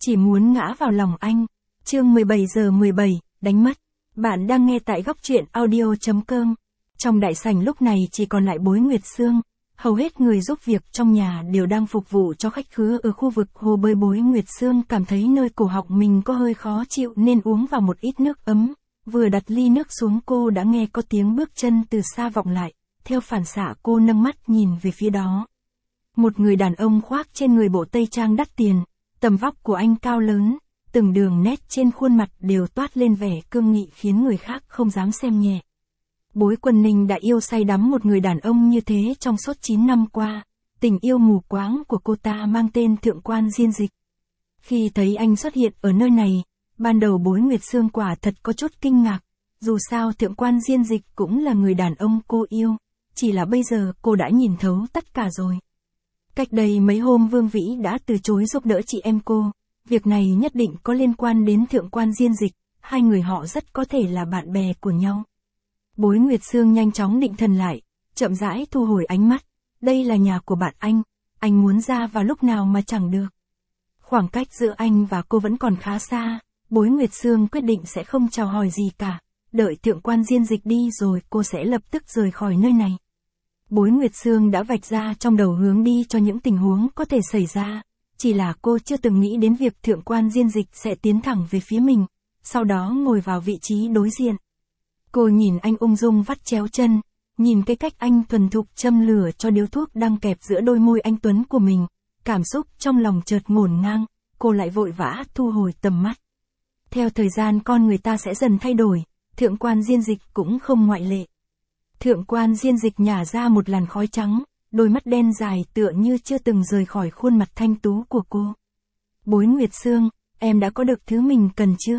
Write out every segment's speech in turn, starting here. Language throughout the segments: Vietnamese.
chỉ muốn ngã vào lòng anh. Chương 17:17, đánh mất. Bạn đang nghe tại góc truyện audio.com. Trong đại sảnh lúc này chỉ còn lại Bối Nguyệt Sương. Hầu hết người giúp việc trong nhà đều đang phục vụ cho khách khứa ở khu vực hồ bơi. Bối Nguyệt Sương cảm thấy nơi cổ họng mình có hơi khó chịu nên uống vào một ít nước ấm. Vừa đặt ly nước xuống cô đã nghe có tiếng bước chân từ xa vọng lại. Theo phản xạ cô nâng mắt nhìn về phía đó. Một người đàn ông khoác trên người bộ tây trang đắt tiền. Tầm vóc của anh cao lớn, từng đường nét trên khuôn mặt đều toát lên vẻ cương nghị khiến người khác không dám xem nhẹ. Bối Quân Ninh đã yêu say đắm một người đàn ông như thế trong suốt 9 năm qua. Tình yêu mù quáng của cô ta mang tên Thượng quan Diên Dịch. Khi thấy anh xuất hiện ở nơi này, ban đầu Bối Nguyệt Sương quả thật có chút kinh ngạc. Dù sao Thượng quan Diên Dịch cũng là người đàn ông cô yêu. Chỉ là bây giờ cô đã nhìn thấu tất cả rồi. Cách đây mấy hôm Vương Vĩ đã từ chối giúp đỡ chị em cô. Việc này nhất định có liên quan đến Thượng quan Diên Dịch. Hai người họ rất có thể là bạn bè của nhau. Bối Nguyệt Sương nhanh chóng định thần lại, chậm rãi thu hồi ánh mắt. Đây là nhà của bạn anh muốn ra vào lúc nào mà chẳng được. Khoảng cách giữa anh và cô vẫn còn khá xa, Bối Nguyệt Sương quyết định sẽ không chào hỏi gì cả. Đợi Thượng quan Diên Dịch đi rồi cô sẽ lập tức rời khỏi nơi này. Bối Nguyệt Sương đã vạch ra trong đầu hướng đi cho những tình huống có thể xảy ra. Chỉ là cô chưa từng nghĩ đến việc Thượng quan Diên Dịch sẽ tiến thẳng về phía mình, sau đó ngồi vào vị trí đối diện. Cô nhìn anh ung dung vắt chéo chân, nhìn cái cách anh thuần thục châm lửa cho điếu thuốc đang kẹp giữa đôi môi anh tuấn của mình. Cảm xúc trong lòng chợt ngổn ngang, cô lại vội vã thu hồi tầm mắt. Theo thời gian con người ta sẽ dần thay đổi, Thượng quan Diên Dịch cũng không ngoại lệ. Thượng quan Diên Dịch nhả ra một làn khói trắng, đôi mắt đen dài tựa như chưa từng rời khỏi khuôn mặt thanh tú của cô. Bối Nguyệt Sương, em đã có được thứ mình cần chưa?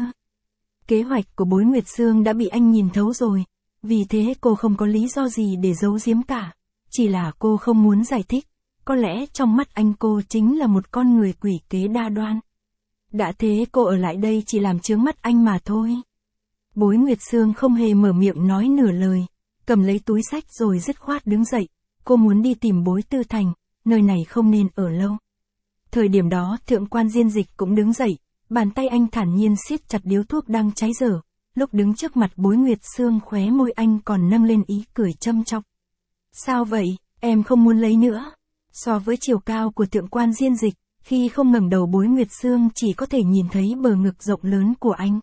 Kế hoạch của Bối Nguyệt Sương đã bị anh nhìn thấu rồi, vì thế cô không có lý do gì để giấu giếm cả. Chỉ là cô không muốn giải thích, có lẽ trong mắt anh cô chính là một con người quỷ kế đa đoan. Đã thế cô ở lại đây chỉ làm chướng mắt anh mà thôi. Bối Nguyệt Sương không hề mở miệng nói nửa lời, cầm lấy túi xách rồi dứt khoát đứng dậy. Cô muốn đi tìm Bối Tư Thành, nơi này không nên ở lâu. Thời điểm đó Thượng quan Diên Dịch cũng đứng dậy, bàn tay anh thản nhiên siết chặt điếu thuốc đang cháy dở. Lúc đứng trước mặt Bối Nguyệt Sương khóe môi anh còn nâng lên ý cười châm chọc. Sao vậy, em không muốn lấy nữa? So với chiều cao của Thượng quan Diên Dịch, khi không ngẩng đầu Bối Nguyệt Sương chỉ có thể nhìn thấy bờ ngực rộng lớn của anh.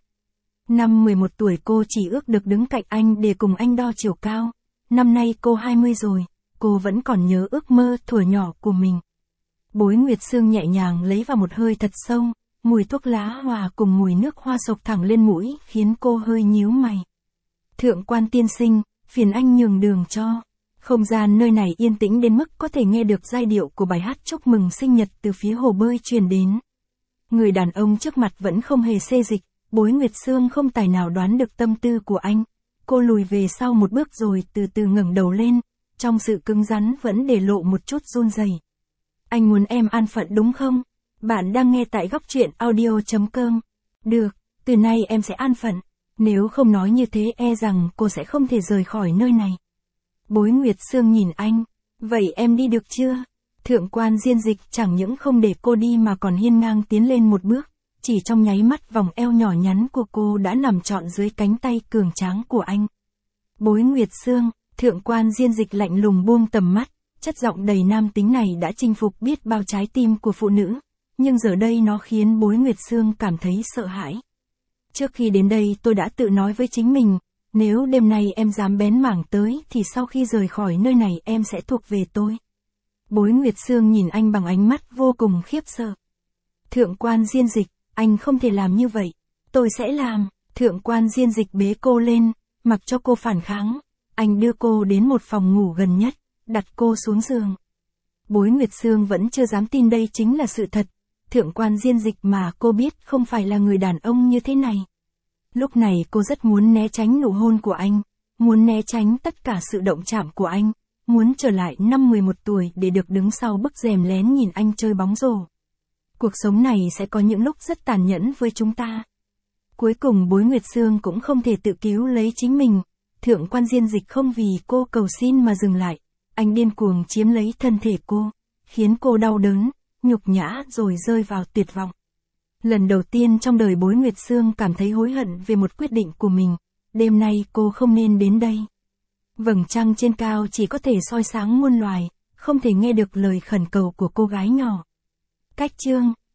Năm 11 tuổi cô chỉ ước được đứng cạnh anh để cùng anh đo chiều cao. Năm nay cô 20 rồi, cô vẫn còn nhớ ước mơ thuở nhỏ của mình. Bối Nguyệt Sương nhẹ nhàng lấy vào một hơi thật sâu, mùi thuốc lá hòa cùng mùi nước hoa xộc thẳng lên mũi khiến cô hơi nhíu mày. Thượng quan tiên sinh, phiền anh nhường đường cho. Không gian nơi này yên tĩnh đến mức có thể nghe được giai điệu của bài hát chúc mừng sinh nhật từ phía hồ bơi truyền đến. Người đàn ông trước mặt vẫn không hề xê dịch. Bối Nguyệt Sương không tài nào đoán được tâm tư của anh. Cô lùi về sau một bước rồi từ từ ngẩng đầu lên, trong sự cứng rắn vẫn để lộ một chút run rẩy. Anh muốn em an phận đúng không? Bạn đang nghe tại góc truyện audio.com. Được, từ nay em sẽ an phận. Nếu không nói như thế e rằng cô sẽ không thể rời khỏi nơi này. Bối Nguyệt Sương nhìn anh. Vậy em đi được chưa? Thượng quan Diên Dịch chẳng những không để cô đi mà còn hiên ngang tiến lên một bước. Chỉ trong nháy mắt vòng eo nhỏ nhắn của cô đã nằm trọn dưới cánh tay cường tráng của anh. Bối Nguyệt Sương, Thượng quan Diên Dịch lạnh lùng buông tầm mắt, chất giọng đầy nam tính này đã chinh phục biết bao trái tim của phụ nữ, nhưng giờ đây nó khiến Bối Nguyệt Sương cảm thấy sợ hãi. Trước khi đến đây tôi đã tự nói với chính mình, nếu đêm nay em dám bén mảng tới thì sau khi rời khỏi nơi này em sẽ thuộc về tôi. Bối Nguyệt Sương nhìn anh bằng ánh mắt vô cùng khiếp sợ. Thượng quan Diên Dịch, anh không thể làm như vậy. Tôi sẽ làm. Thượng quan Diên Dịch bế cô lên, mặc cho cô phản kháng. Anh đưa cô đến một phòng ngủ gần nhất, đặt cô xuống giường. Bối Nguyệt Sương vẫn chưa dám tin đây chính là sự thật. Thượng quan Diên Dịch mà cô biết không phải là người đàn ông như thế này. Lúc này cô rất muốn né tránh nụ hôn của anh, muốn né tránh tất cả sự động chạm của anh, muốn trở lại năm 11 tuổi để được đứng sau bức rèm lén nhìn anh chơi bóng rổ. Cuộc sống này sẽ có những lúc rất tàn nhẫn với chúng ta. Cuối cùng Bối Nguyệt Sương cũng không thể tự cứu lấy chính mình. Thượng quan Diên Dịch không vì cô cầu xin mà dừng lại. Anh điên cuồng chiếm lấy thân thể cô, khiến cô đau đớn, nhục nhã rồi rơi vào tuyệt vọng. Lần đầu tiên trong đời Bối Nguyệt Sương cảm thấy hối hận về một quyết định của mình, đêm nay cô không nên đến đây. Vầng trăng trên cao chỉ có thể soi sáng muôn loài, không thể nghe được lời khẩn cầu của cô gái nhỏ. Cách chương